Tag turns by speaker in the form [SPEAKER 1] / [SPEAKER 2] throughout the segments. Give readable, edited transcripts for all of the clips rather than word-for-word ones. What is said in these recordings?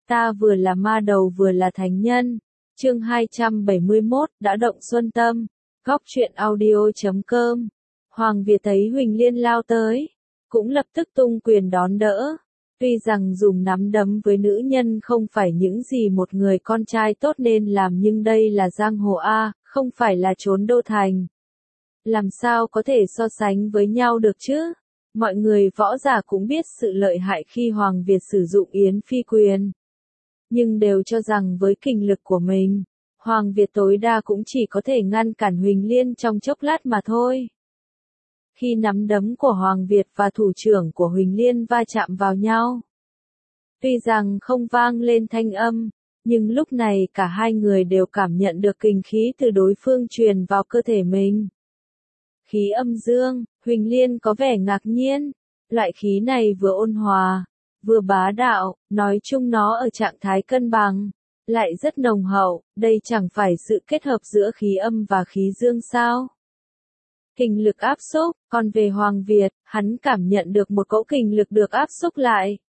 [SPEAKER 1] Ta vừa là ma đầu vừa là thánh nhân. Chương 271, đã động xuân tâm. Góc truyện audio.com. Hoàng Việt thấy Huỳnh Liên lao tới, cũng lập tức tung quyền đón đỡ. Tuy rằng dùng nắm đấm với nữ nhân không phải những gì một người con trai tốt nên làm, nhưng đây là giang hồ A, không phải là trốn đô thành. Làm sao có thể so sánh với nhau được chứ? Mọi người võ giả cũng biết sự lợi hại khi Hoàng Việt sử dụng yến phi quyền. Nhưng đều cho rằng với kinh lực của mình, Hoàng Việt tối đa cũng chỉ có thể ngăn cản Huỳnh Liên trong chốc lát mà thôi. Khi nắm đấm của Hoàng Việt và thủ trưởng của Huỳnh Liên va chạm vào nhau, tuy rằng không vang lên thanh âm, nhưng lúc này cả hai người đều cảm nhận được kình khí từ đối phương truyền vào cơ thể mình. Khí âm dương, Huỳnh Liên có vẻ ngạc nhiên, loại khí này vừa ôn hòa, vừa bá đạo, nói chung nó ở trạng thái cân bằng, lại rất nồng hậu, đây chẳng phải sự kết hợp giữa khí âm và khí dương sao? Kình lực áp xúc, còn về Hoàng Việt, hắn cảm nhận được một cỗ kình lực được áp xúc lại.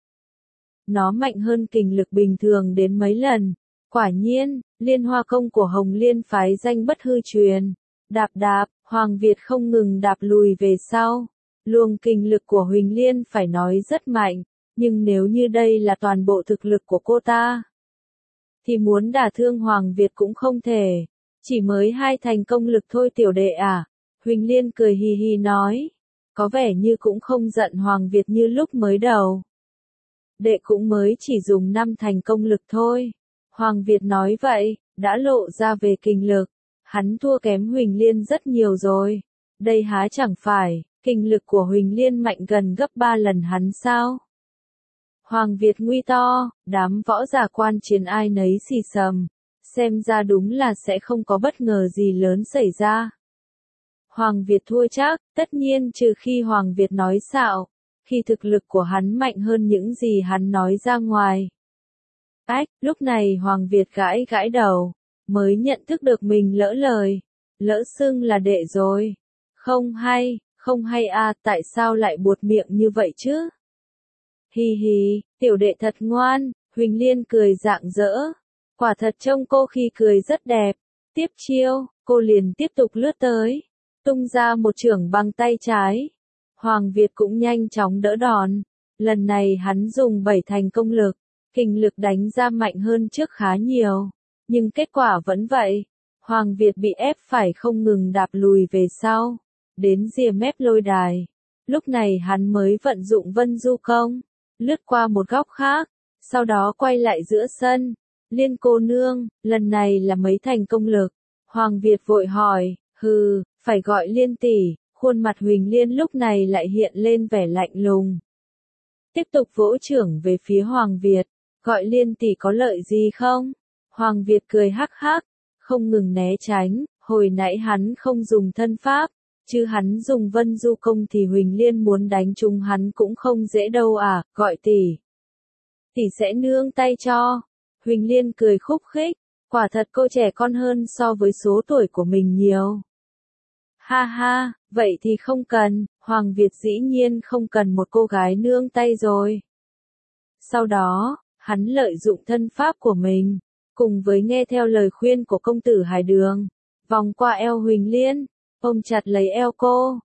[SPEAKER 1] Nó mạnh hơn kình lực bình thường đến mấy lần. Quả nhiên, Liên Hoa công của Hồng Liên phái danh bất hư truyền. Đạp đạp, Hoàng Việt không ngừng đạp lùi về sau. Luồng kình lực của Huỳnh Liên phải nói rất mạnh, nhưng nếu như đây là toàn bộ thực lực của cô ta, thì muốn đả thương Hoàng Việt cũng không thể. Chỉ mới 2 thành công lực thôi tiểu đệ à? Huỳnh Liên cười hì hì nói. Có vẻ như cũng không giận Hoàng Việt như lúc mới đầu. Đệ cũng mới chỉ dùng 5 thành công lực thôi. Hoàng Việt nói vậy, đã lộ ra về kinh lực. Hắn thua kém Huỳnh Liên rất nhiều rồi. Đây há chẳng phải, kinh lực của Huỳnh Liên mạnh gần gấp 3 lần hắn sao? Hoàng Việt nguy to, đám võ giả quan chiến ai nấy xì xầm. Xem ra đúng là sẽ không có bất ngờ gì lớn xảy ra. Hoàng Việt thua chắc, tất nhiên trừ khi Hoàng Việt nói xạo, khi thực lực của hắn mạnh hơn những gì hắn nói ra ngoài. Lúc này Hoàng Việt gãi gãi đầu, mới nhận thức được mình lỡ lời, lỡ xưng là đệ rồi. Không hay à, tại sao lại buột miệng như vậy chứ? Hi hi, tiểu đệ thật ngoan, Huỳnh Liên cười rạng rỡ. Quả thật trông cô khi cười rất đẹp. Tiếp chiêu, cô liền tiếp tục lướt tới, tung ra một chưởng bằng tay trái. Hoàng Việt cũng nhanh chóng đỡ đòn. Lần này hắn dùng 7 thành công lực, kình lực đánh ra mạnh hơn trước khá nhiều. Nhưng kết quả vẫn vậy. Hoàng Việt bị ép phải không ngừng đạp lùi về sau, đến rìa mép lôi đài. Lúc này hắn mới vận dụng Vân Du công, lướt qua một góc khác, sau đó quay lại giữa sân. Liên cô nương, lần này là mấy thành công lực? Hoàng Việt vội hỏi. Phải gọi Liên tỷ. Khuôn mặt Huỳnh Liên lúc này lại hiện lên vẻ lạnh lùng. Tiếp tục vỗ chưởng về phía Hoàng Việt. Gọi Liên tỷ có lợi gì không? Hoàng Việt cười hắc hắc, không ngừng né tránh. Hồi nãy hắn không dùng thân pháp, chứ hắn dùng Vân Du công thì Huỳnh Liên muốn đánh trúng hắn cũng không dễ đâu à. Gọi tỷ. Tỷ sẽ nương tay cho. Huỳnh Liên cười khúc khích. Quả thật cô trẻ con hơn so với số tuổi của mình nhiều. Ha ha, vậy thì không cần, Hoàng Việt dĩ nhiên không cần một cô gái nương tay rồi. Sau đó, hắn lợi dụng thân pháp của mình, cùng với nghe theo lời khuyên của công tử Hải Đường, vòng qua eo Huỳnh Liên, ôm chặt lấy eo cô.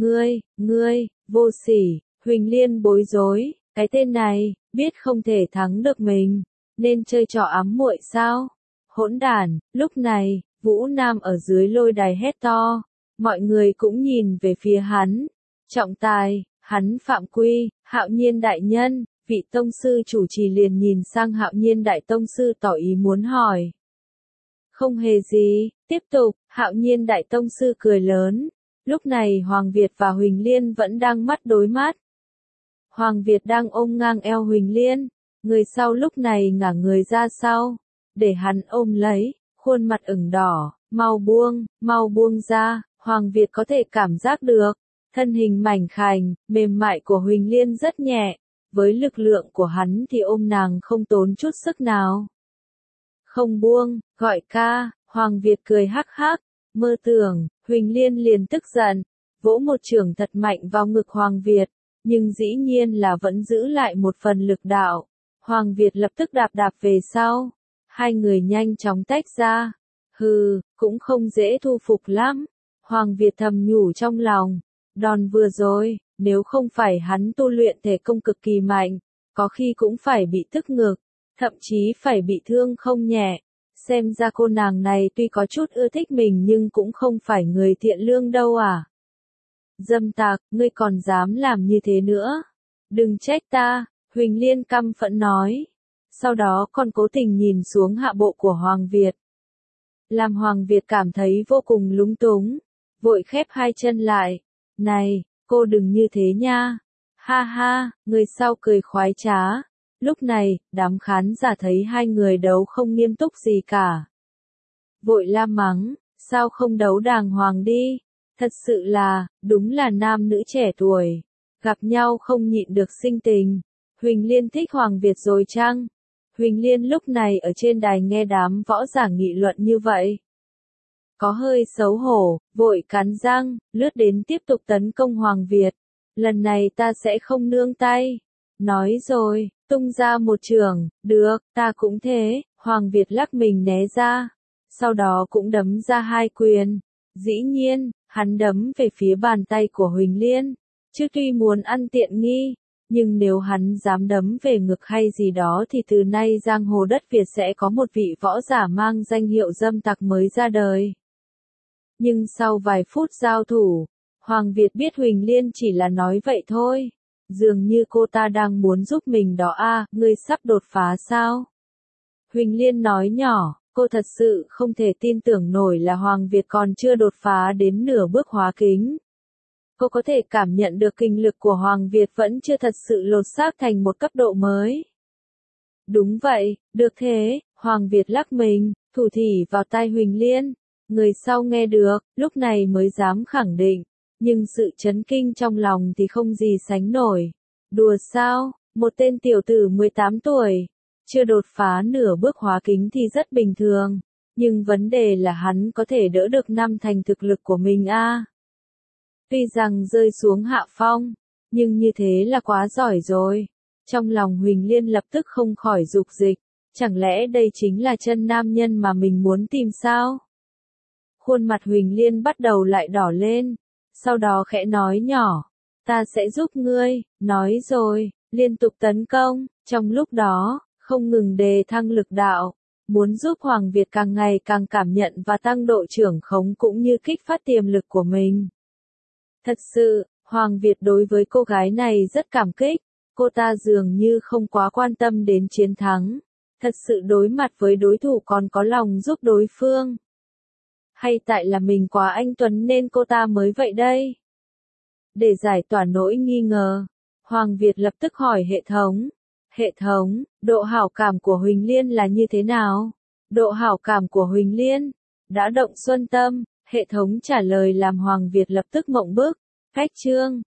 [SPEAKER 1] Ngươi, vô sỉ. Huỳnh Liên bối rối, cái tên này, biết không thể thắng được mình, nên chơi trò ám muội sao? Hỗn đản. Lúc này, Vũ Nam ở dưới lôi đài hét to. Mọi người cũng nhìn về phía hắn. Trọng tài, hắn phạm quy. Hạo Nhiên đại nhân, vị tông sư chủ trì liền nhìn sang Hạo Nhiên đại tông sư tỏ ý muốn hỏi. Không hề gì, tiếp tục. Hạo Nhiên đại tông sư cười lớn. Lúc này Hoàng Việt và Huỳnh Liên vẫn đang mắt đối mắt. Hoàng Việt đang ôm ngang eo Huỳnh Liên, người sau lúc này ngả người ra sau, để hắn ôm lấy, khuôn mặt ửng đỏ. Mau buông ra. Hoàng Việt có thể cảm giác được, thân hình mảnh khảnh, mềm mại của Huỳnh Liên rất nhẹ, với lực lượng của hắn thì ôm nàng không tốn chút sức nào. Không buông, gọi ca. Hoàng Việt cười hắc hắc, mơ tưởng. Huỳnh Liên liền tức giận, vỗ một chưởng thật mạnh vào ngực Hoàng Việt, nhưng dĩ nhiên là vẫn giữ lại một phần lực đạo. Hoàng Việt lập tức đạp đạp về sau. Hai người nhanh chóng tách ra. Hừ, cũng không dễ thu phục lắm. Hoàng Việt thầm nhủ trong lòng. Đòn vừa rồi, nếu không phải hắn tu luyện thể công cực kỳ mạnh, có khi cũng phải bị tức ngực, thậm chí phải bị thương không nhẹ. Xem ra cô nàng này tuy có chút ưa thích mình nhưng cũng không phải người thiện lương đâu à. Dâm tặc, ngươi còn dám làm như thế nữa. Đừng trách ta, Huỳnh Liên căm phẫn nói. Sau đó còn cố tình nhìn xuống hạ bộ của Hoàng Việt. Làm Hoàng Việt cảm thấy vô cùng lúng túng, vội khép hai chân lại. Này, cô đừng như thế nha. Ha ha, người sau cười khoái trá. Lúc này, đám khán giả thấy hai người đấu không nghiêm túc gì cả. Vội la mắng, sao không đấu đàng hoàng đi? Thật sự là, đúng là nam nữ trẻ tuổi. Gặp nhau không nhịn được sinh tình. Huỳnh Liên thích Hoàng Việt rồi chăng? Huỳnh Liên lúc này ở trên đài nghe đám võ giả nghị luận như vậy. Có hơi xấu hổ, vội cắn răng, lướt đến tiếp tục tấn công Hoàng Việt. Lần này ta sẽ không nương tay. Nói rồi, tung ra một chưởng, được, ta cũng thế. Hoàng Việt lắc mình né ra. Sau đó cũng đấm ra hai quyền. Dĩ nhiên, hắn đấm về phía bàn tay của Huỳnh Liên. Chứ tuy muốn ăn tiện nghi, nhưng nếu hắn dám đấm về ngực hay gì đó thì từ nay giang hồ đất Việt sẽ có một vị võ giả mang danh hiệu dâm tặc mới ra đời. Nhưng sau vài phút giao thủ, Hoàng Việt biết Huỳnh Liên chỉ là nói vậy thôi. Dường như cô ta đang muốn giúp mình đó à, ngươi sắp đột phá sao? Huỳnh Liên nói nhỏ, cô thật sự không thể tin tưởng nổi là Hoàng Việt còn chưa đột phá đến nửa bước hóa kính. Cô có thể cảm nhận được kinh lực của Hoàng Việt vẫn chưa thật sự lột xác thành một cấp độ mới. Đúng vậy, được thế, Hoàng Việt lắc mình, thủ thỉ vào tai Huỳnh Liên. Người sau nghe được, lúc này mới dám khẳng định. Nhưng sự chấn kinh trong lòng thì không gì sánh nổi. Đùa sao, một tên tiểu tử 18 tuổi, chưa đột phá nửa bước hóa kính thì rất bình thường. Nhưng vấn đề là hắn có thể đỡ được năm thành thực lực của mình à. Tuy rằng rơi xuống hạ phong, nhưng như thế là quá giỏi rồi. Trong lòng Huỳnh Liên lập tức không khỏi dục dịch. Chẳng lẽ đây chính là chân nam nhân mà mình muốn tìm sao? Khuôn mặt Huỳnh Liên bắt đầu lại đỏ lên. Sau đó khẽ nói nhỏ. Ta sẽ giúp ngươi, nói rồi, liên tục tấn công. Trong lúc đó, không ngừng đề thăng lực đạo. Muốn giúp Hoàng Việt càng ngày càng cảm nhận và tăng độ trưởng khống cũng như kích phát tiềm lực của mình. Thật sự, Hoàng Việt đối với cô gái này rất cảm kích. Cô ta dường như không quá quan tâm đến chiến thắng. Thật sự đối mặt với đối thủ còn có lòng giúp đối phương. Hay tại là mình quá anh tuấn nên cô ta mới vậy đây? Để giải tỏa nỗi nghi ngờ, Hoàng Việt lập tức hỏi hệ thống. Hệ thống, độ hảo cảm của Huỳnh Liên là như thế nào? Độ hảo cảm của Huỳnh Liên đã động xuân tâm. Hệ thống trả lời làm Hoàng Việt lập tức mộng bức. Cách chương